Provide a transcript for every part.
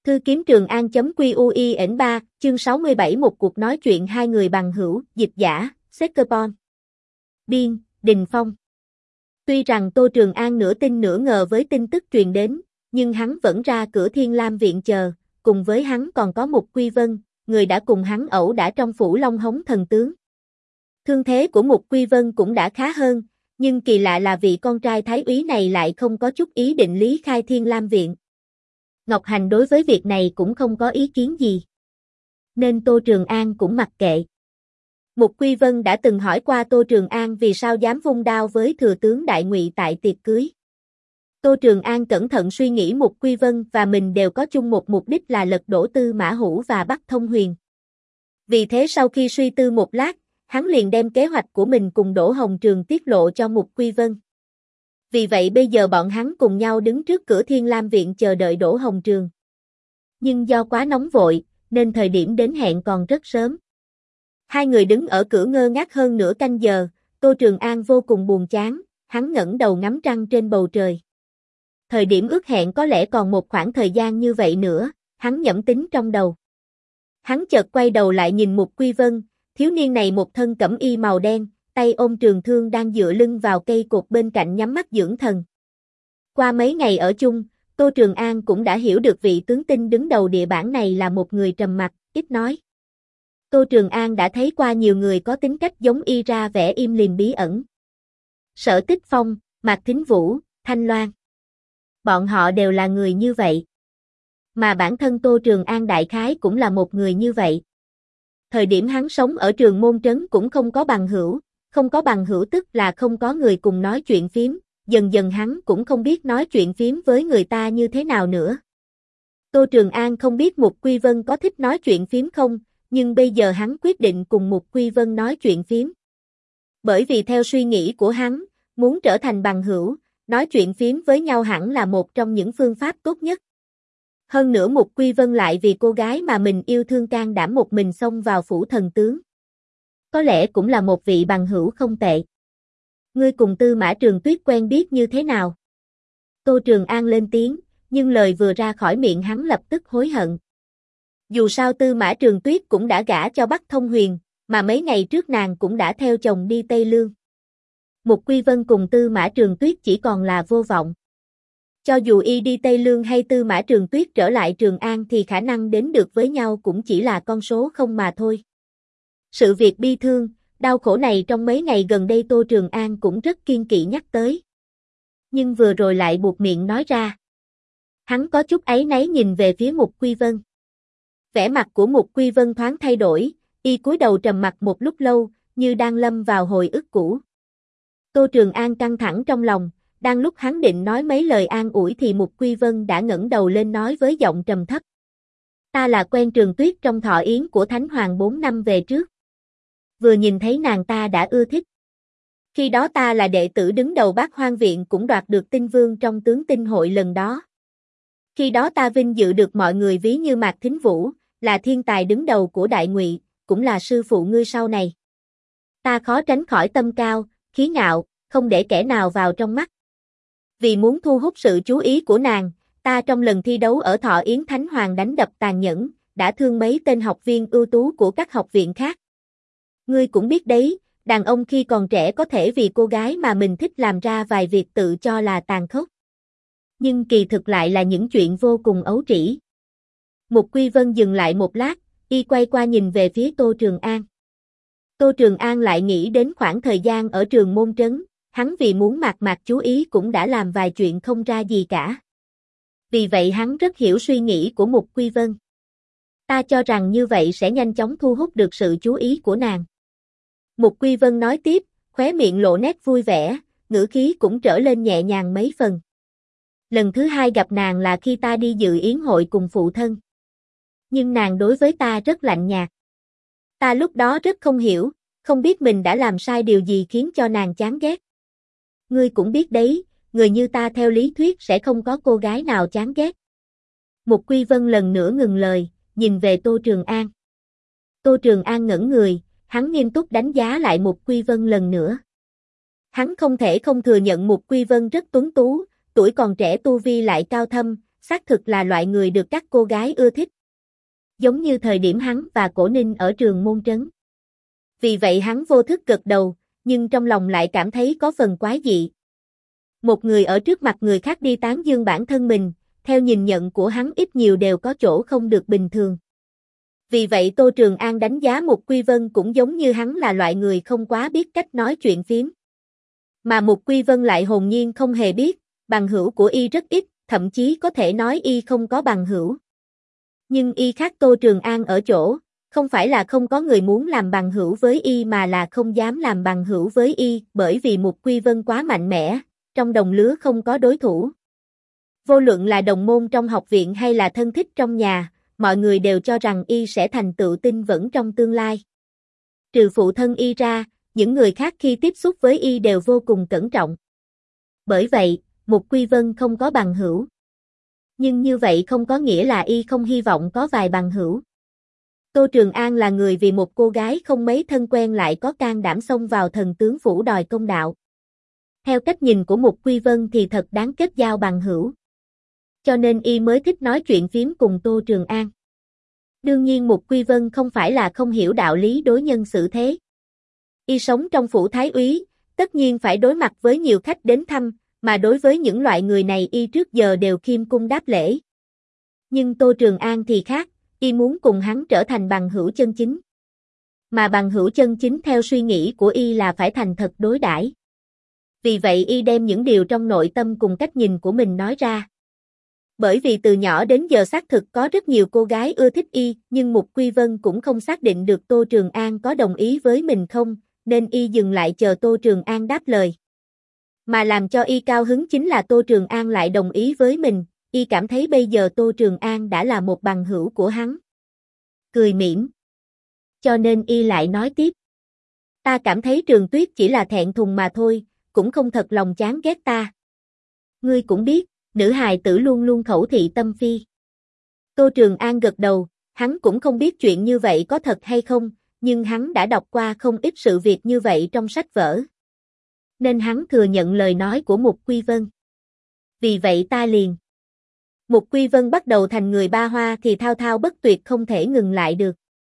Thư kiếm Trường An.QUIN3, chương 67 một cuộc nói chuyện hai người bằng hữu, dịch giả, Seckerpon. Biên, Đình Phong. Tuy rằng Tô Trường An nửa tin nửa ngờ với tin tức truyền đến, nhưng hắn vẫn ra cửa Thiên Lam viện chờ, cùng với hắn còn có Mục Quy Vân, người đã cùng hắn ẩu đả trong phủ Long Hống thần tướng. Thương thế của Mục Quy Vân cũng đã khá hơn, nhưng kỳ lạ là vị con trai thái úy này lại không có chút ý định lý khai Thiên Lam viện. Ngọc Hành đối với việc này cũng không có ý kiến gì. Nên Tô Trường An cũng mặc kệ. Mục Quy Vân đã từng hỏi qua Tô Trường An vì sao dám vung đao với thừa tướng Đại Ngụy tại tiệc cưới. Tô Trường An cẩn thận suy nghĩ Mục Quy Vân và mình đều có chung một mục đích là lật đổ Tư Mã Hữu và bắt Thông Huyền. Vì thế sau khi suy tư một lát, hắn liền đem kế hoạch của mình cùng Đỗ Hồng Trường tiết lộ cho Mục Quy Vân. Vì vậy bây giờ bọn hắn cùng nhau đứng trước cửa Thiên Lam viện chờ đợi Đỗ Hồng Trường. Nhưng do quá nóng vội, nên thời điểm đến hẹn còn rất sớm. Hai người đứng ở cửa ngơ ngác hơn nửa canh giờ, Tô Trường An vô cùng buồn chán, hắn ngẩng đầu ngắm trăng trên bầu trời. Thời điểm ước hẹn có lẽ còn một khoảng thời gian như vậy nữa, hắn nhẩm tính trong đầu. Hắn chợt quay đầu lại nhìn Mục Quy Vân, thiếu niên này một thân cẩm y màu đen, tay ôm trường thương đang dựa lưng vào cây cột bên cạnh nhắm mắt dưỡng thần. Qua mấy ngày ở chung, Tô Trường An cũng đã hiểu được vị tướng tinh đứng đầu địa bản này là một người trầm mặc, ít nói. Tô Trường An đã thấy qua nhiều người có tính cách giống y ra vẻ im lìm bí ẩn. Sở Tích Phong, Mạc Thính Vũ, Thanh Loan. Bọn họ đều là người như vậy. Mà bản thân Tô Trường An đại khái cũng là một người như vậy. Thời điểm hắn sống ở Trường Môn Trấn cũng không có bằng hữu. Không có bằng hữu tức là không có người cùng nói chuyện phím, dần dần hắn cũng không biết nói chuyện phím với người ta như thế nào nữa. Tô Trường An không biết Mục Quy Vân có thích nói chuyện phím không, nhưng bây giờ hắn quyết định cùng Mục Quy Vân nói chuyện phím. Bởi vì theo suy nghĩ của hắn, muốn trở thành bằng hữu, nói chuyện phím với nhau hẳn là một trong những phương pháp tốt nhất. Hơn nữa Mục Quy Vân lại vì cô gái mà mình yêu thương can đảm một mình xông vào phủ thần tướng. Có lẽ cũng là một vị bằng hữu không tệ. Ngươi cùng Tư Mã Trường Tuyết quen biết như thế nào? Tô Trường An lên tiếng, nhưng lời vừa ra khỏi miệng hắn lập tức hối hận. Dù sao Tư Mã Trường Tuyết cũng đã gả cho Bắc Thông Huyền, mà mấy ngày trước nàng cũng đã theo chồng đi Tây Lương. Mục Quy Vân cùng Tư Mã Trường Tuyết chỉ còn là vô vọng. Cho dù y đi Tây Lương hay Tư Mã Trường Tuyết trở lại Trường An thì khả năng đến được với nhau cũng chỉ là con số không mà thôi. Sự việc bi thương, đau khổ này trong mấy ngày gần đây Tô Trường An cũng rất kiêng kỵ nhắc tới. Nhưng vừa rồi lại buột miệng nói ra. Hắn có chút áy náy nhìn về phía Mục Quy Vân. Vẻ mặt của Mục Quy Vân thoáng thay đổi, y cúi đầu trầm mặc một lúc lâu, như đang lâm vào hồi ức cũ. Tô Trường An căng thẳng trong lòng, đang lúc hắn định nói mấy lời an ủi thì Mục Quy Vân đã ngẩng đầu lên nói với giọng trầm thấp. Ta là quen Trường Tuyết trong thọ yến của Thánh Hoàng 4 năm về trước. Vừa nhìn thấy nàng ta đã ưa thích. Khi đó ta là đệ tử đứng đầu Bát Hoang Viện cũng đoạt được tinh vương trong tướng tinh hội lần đó. Khi đó ta vinh dự được mọi người ví như Mạc Thính Vũ, là thiên tài đứng đầu của Đại Ngụy, cũng là sư phụ ngươi sau này. Ta khó tránh khỏi tâm cao, khí ngạo, không để kẻ nào vào trong mắt. Vì muốn thu hút sự chú ý của nàng, ta trong lần thi đấu ở Thọ Yến Thánh Hoàng đánh đập tàn nhẫn, đã thương mấy tên học viên ưu tú của các học viện khác. Ngươi cũng biết đấy, đàn ông khi còn trẻ có thể vì cô gái mà mình thích làm ra vài việc tự cho là tàn khốc. Nhưng kỳ thực lại là những chuyện vô cùng ấu trĩ. Mục Quy Vân dừng lại một lát, y quay qua nhìn về phía Tô Trường An. Tô Trường An lại nghĩ đến khoảng thời gian ở Trường Môn Trấn, hắn vì muốn Mạc chú ý cũng đã làm vài chuyện không ra gì cả. Vì vậy hắn rất hiểu suy nghĩ của Mục Quy Vân. Ta cho rằng như vậy sẽ nhanh chóng thu hút được sự chú ý của nàng. Mục Quy Vân nói tiếp, khóe miệng lộ nét vui vẻ, ngữ khí cũng trở lên nhẹ nhàng mấy phần. Lần thứ hai gặp nàng là khi ta đi dự yến hội cùng phụ thân. Nhưng nàng đối với ta rất lạnh nhạt. Ta lúc đó rất không hiểu, không biết mình đã làm sai điều gì khiến cho nàng chán ghét. Ngươi cũng biết đấy, người như ta theo lý thuyết sẽ không có cô gái nào chán ghét. Mục Quy Vân lần nữa ngừng lời, nhìn về Tô Trường An. Tô Trường An ngẩn người, hắn nghiêm túc đánh giá lại Mục Quy Vân lần nữa. Hắn không thể không thừa nhận Mục Quy Vân rất tuấn tú, tuổi còn trẻ tu vi lại cao thâm, xác thực là loại người được các cô gái ưa thích. Giống như thời điểm hắn và Cổ Ninh ở trường môn trấn. Vì vậy hắn vô thức gật đầu, nhưng trong lòng lại cảm thấy có phần quái dị. Một người ở trước mặt người khác đi tán dương bản thân mình, theo nhìn nhận của hắn ít nhiều đều có chỗ không được bình thường. Vì vậy Tô Trường An đánh giá Mục Quy Vân cũng giống như hắn là loại người không quá biết cách nói chuyện phiếm. Mà Mục Quy Vân lại hồn nhiên không hề biết, bằng hữu của y rất ít, thậm chí có thể nói y không có bằng hữu. Nhưng y khác Tô Trường An ở chỗ, không phải là không có người muốn làm bằng hữu với y mà là không dám làm bằng hữu với y, bởi vì Mục Quy Vân quá mạnh mẽ, trong đồng lứa không có đối thủ. Vô luận là đồng môn trong học viện hay là thân thích trong nhà, mọi người đều cho rằng y sẽ thành tựu tinh vẫn trong tương lai. Trừ phụ thân y ra, những người khác khi tiếp xúc với y đều vô cùng cẩn trọng. Bởi vậy, Mục Quy Vân không có bằng hữu. Nhưng như vậy không có nghĩa là y không hy vọng có vài bằng hữu. Tô Trường An là người vì một cô gái không mấy thân quen lại có can đảm xông vào Thần Tướng Phủ đòi công đạo. Theo cách nhìn của Mục Quy Vân thì thật đáng kết giao bằng hữu. Cho nên y mới thích nói chuyện phiếm cùng Tô Trường An. Đương nhiên Mục Quy Vân không phải là không hiểu đạo lý đối nhân xử thế. Y sống trong phủ thái úy, tất nhiên phải đối mặt với nhiều khách đến thăm, mà đối với những loại người này y trước giờ đều khiêm cung đáp lễ. Nhưng Tô Trường An thì khác, y muốn cùng hắn trở thành bằng hữu chân chính. Mà bằng hữu chân chính theo suy nghĩ của y là phải thành thật đối đãi. Vì vậy y đem những điều trong nội tâm cùng cách nhìn của mình nói ra. Bởi vì từ nhỏ đến giờ xác thực có rất nhiều cô gái ưa thích y, nhưng Mục Quy Vân cũng không xác định được Tô Trường An có đồng ý với mình không, nên y dừng lại chờ Tô Trường An đáp lời. Mà làm cho y cao hứng chính là Tô Trường An lại đồng ý với mình, y cảm thấy bây giờ Tô Trường An đã là một bằng hữu của hắn. Cười mỉm. Cho nên y lại nói tiếp. Ta cảm thấy Trường Tuyết chỉ là thẹn thùng mà thôi, cũng không thật lòng chán ghét ta. Ngươi cũng biết, nữ hài tử luôn luôn khẩu thị tâm phi. Tô Trường An gật đầu, hắn cũng không biết chuyện như vậy có thật hay không, nhưng hắn đã đọc qua không ít sự việc như vậy trong sách vở. Nên hắn thừa nhận lời nói của Mục Quy Vân. Vì vậy ta liền. Mục Quy Vân bắt đầu thành người ba hoa thì thao thao bất tuyệt không thể ngừng lại được.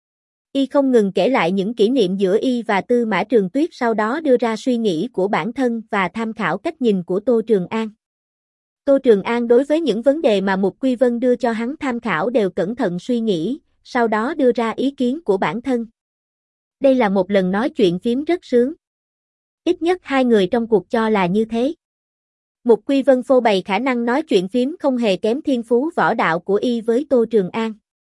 Y không ngừng kể lại những kỷ niệm giữa y và Tư Mã Trường Tuyết, sau đó đưa ra suy nghĩ của bản thân và tham khảo cách nhìn của Tô Trường An. Tô Trường An đối với những vấn đề mà Mục Quy Vân đưa cho hắn tham khảo đều cẩn thận suy nghĩ, sau đó đưa ra ý kiến của bản thân. Đây là một lần nói chuyện phiếm rất sướng. Ít nhất hai người trong cuộc cho là như thế. Mục Quy Vân phô bày khả năng nói chuyện phiếm không hề kém thiên phú võ đạo của y với Tô Trường An.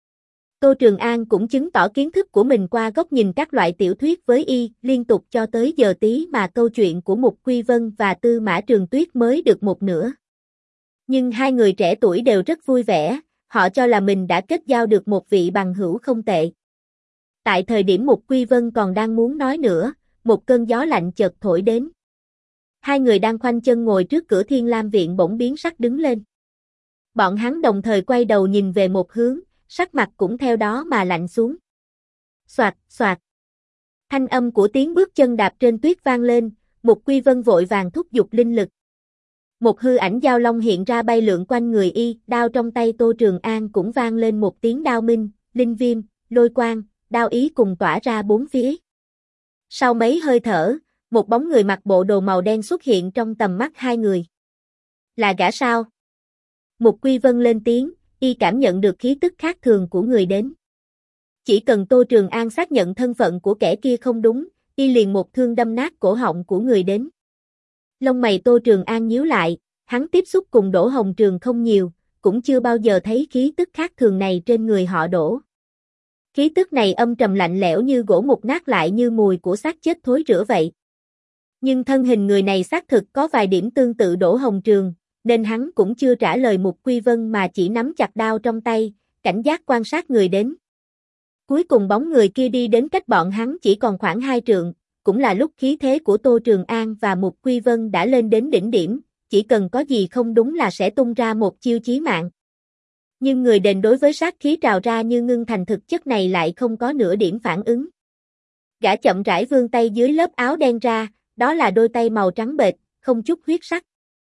Tô Trường An cũng chứng tỏ kiến thức của mình qua góc nhìn các loại tiểu thuyết với y, liên tục cho tới giờ tí mà câu chuyện của Mục Quy Vân và Tư Mã Trường Tuyết mới được một nửa. Nhưng hai người trẻ tuổi đều rất vui vẻ, họ cho là mình đã kết giao được một vị bằng hữu không tệ. Tại thời điểm Mục Quy Vân còn đang muốn nói nữa, một cơn gió lạnh chợt thổi đến. Hai người đang khoanh chân ngồi trước cửa Thiên Lam Viện bỗng biến sắc đứng lên. Bọn hắn đồng thời quay đầu nhìn về một hướng, sắc mặt cũng theo đó mà lạnh xuống. Soạt, soạt. Thanh âm của tiếng bước chân đạp trên tuyết vang lên, Mục Quy Vân vội vàng thúc giục linh lực. Một hư ảnh giao long hiện ra bay lượn quanh người y, đao trong tay Tô Trường An cũng vang lên một tiếng đao minh, linh viêm, lôi quang, đao ý cùng tỏa ra bốn phía. Sau mấy hơi thở, một bóng người mặc bộ đồ màu đen xuất hiện trong tầm mắt hai người. Là gã sao? Mục Quy Vân lên tiếng, y cảm nhận được khí tức khác thường của người đến. Chỉ cần Tô Trường An xác nhận thân phận của kẻ kia không đúng, y liền một thương đâm nát cổ họng của người đến. Lông mày Tô Trường An nhíu lại, hắn tiếp xúc cùng Đỗ Hồng Trường không nhiều, cũng chưa bao giờ thấy khí tức khác thường này trên người họ Đỗ. Khí tức này âm trầm lạnh lẽo như gỗ mục nát lại như mùi của xác chết thối rữa vậy. Nhưng thân hình người này xác thực có vài điểm tương tự Đỗ Hồng Trường, nên hắn cũng chưa trả lời Mục Quy Vân mà chỉ nắm chặt đao trong tay, cảnh giác quan sát người đến. Cuối cùng bóng người kia đi đến cách bọn hắn chỉ còn khoảng 2 trượng, cũng là lúc khí thế của Tô Trường An và Mục Quy Vân đã lên đến đỉnh điểm, chỉ cần có gì không đúng là sẽ tung ra một chiêu chí mạng. Nhưng người đền đối với sát khí trào ra như ngưng thành thực chất này lại không có nửa điểm phản ứng. Gã chậm rãi vươn tay dưới lớp áo đen ra, đó là đôi tay màu trắng bệch, không chút huyết sắc.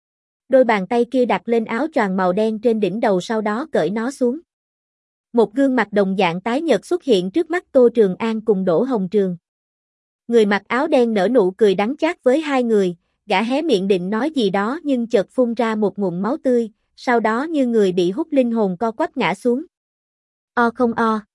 Đôi bàn tay kia đặt lên áo choàng màu đen trên đỉnh đầu sau đó cởi nó xuống. Một gương mặt đồng dạng tái nhợt xuất hiện trước mắt Tô Trường An cùng Đỗ Hồng Trường. Người mặc áo đen nở nụ cười đắng chát với hai người, gã hé miệng định nói gì đó nhưng chợt phun ra một ngụm máu tươi, sau đó như người bị hút linh hồn co quắp ngã xuống. O không o.